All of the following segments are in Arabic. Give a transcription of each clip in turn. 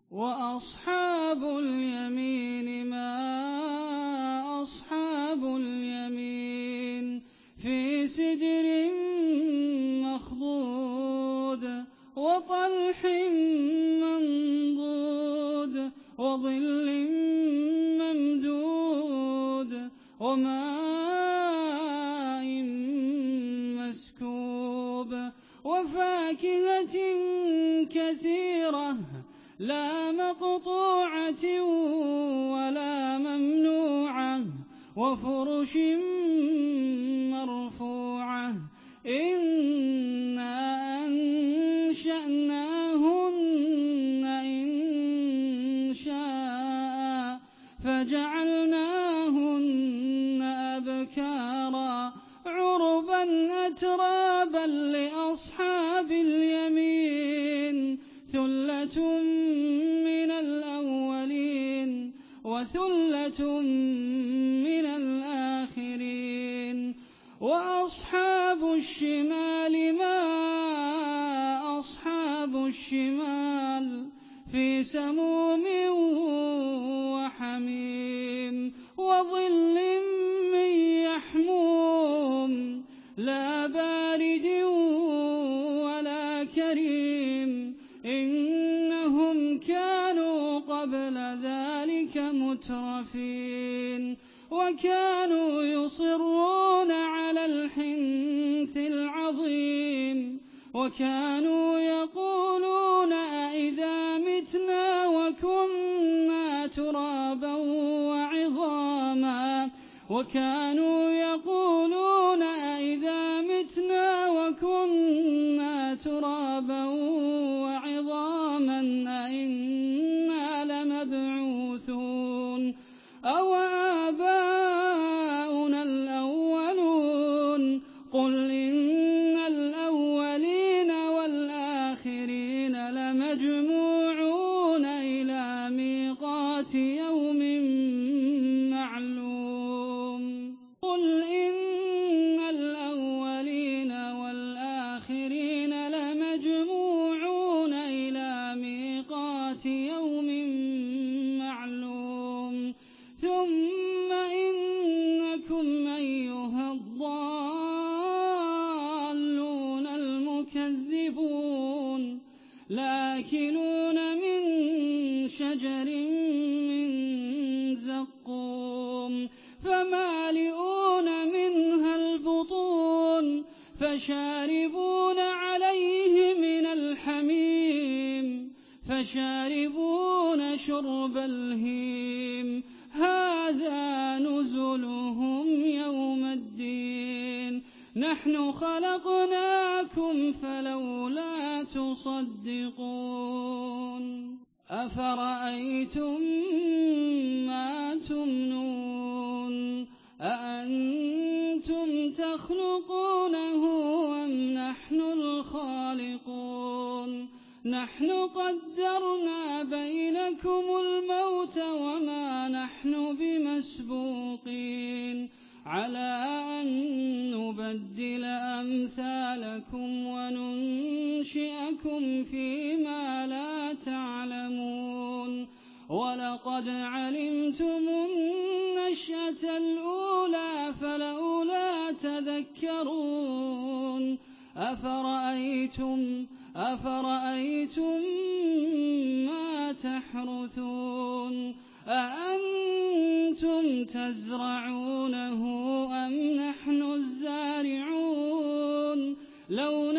وأصحاب اليمين ما أصحاب اليمين في سدر مخضود وطلح منضود وظل ممدود وماء مسكوب وفاكهة كثيرة لا مقطوعة ولا ممنوعة وفرش مرفوعة إنا أنشأناهن إنشاء فجعلناهن أبكارا عربا أترابا لأصحاب اليمين ثلة من الأولين وثلة من الآخرين وأصحاب الشمال ما أصحاب الشمال في سموم وحميم وظل من يحموم لا بارد ولا كريم إنهم كانوا قبل ذلك مترفين وكانوا يصرون على الحنث العظيم وكانوا يقولون أئذا متنا وكنا ترابا وعظاما وكانوا يقولون أئذا متنا وكنا ترابا وعظاما أئنا لمبعوثون أو آباؤنا الأولون قل إن الأولين والآخرين لمجموعون إلى ميقات يوم معلوم قل إن الأولين والآخرين لمجموعون إلى ميقات يوم معلوم ثم إنكم أيها الضالون المكذبون لآكلون من شجر من زقوم فمالئون منها البطون فشاربون عليه من الحميم فشاربون شرب الهيم هذا نزلهم يوم الدين نحن خلقناكم فلولا تصدقون أفرأيتم ما تمنون أأنتم تخلقونه أم نحن الخالقون نحن قدرنا بينكم الموت وما نحن بمسبوقين على أن نبدل أمثالكم وننشئكم فيما لا تعلمون ولقد علمتم النشأة الأولى فلولا تذكرون أفرأيتم ما تحرثون أأنتم تزرعونه أم نحن الزارعون لو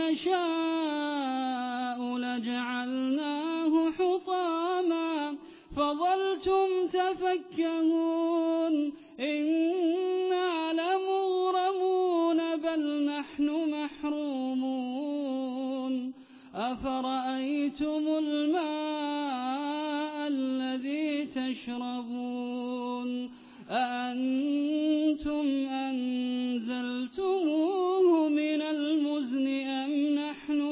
نشاء لجعلناه حطاما فظلتم تفكهون إنا لمغرمون بل نحن محرومون أفرأيتم الماء الذي تشربون أأنتم أنزلتموه من المزن أم نحن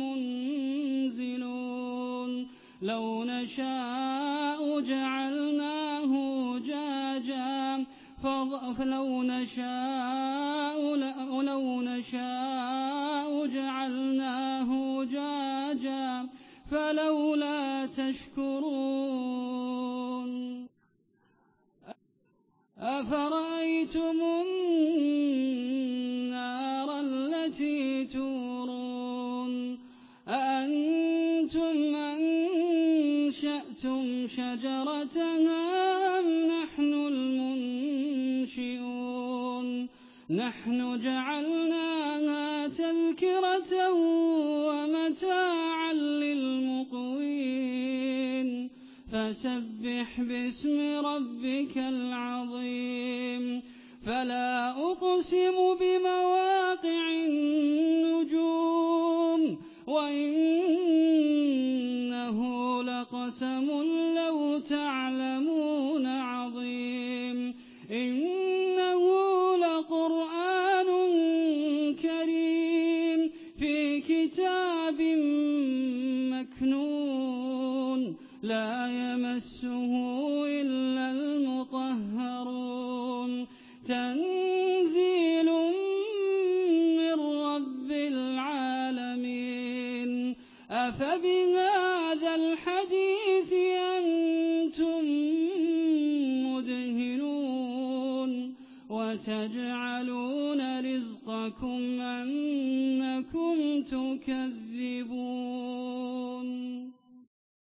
المنزلون لو نشاء جعلناه جاجا فلو نشاء جعلناه جاجا فلولا تشكرون أفرأيتم النار التي تورون أأنتم أنشأتم شجرتها أم نحن المنشئون نحن جعلناها تذكرة ومتاعا للمقوين فسبح باسم ربك العظيم فلا أقسم بمواقع النجوم وإنه لقسم لو تعلمون عظيم إنه لقرآن كريم في كتاب مكنون لا يمسه إلا المطهرون تنزيل من رب العالمين أفبهذا الحديث أنتم مدهنون وتجعلون رزقكم أنكم تكذبون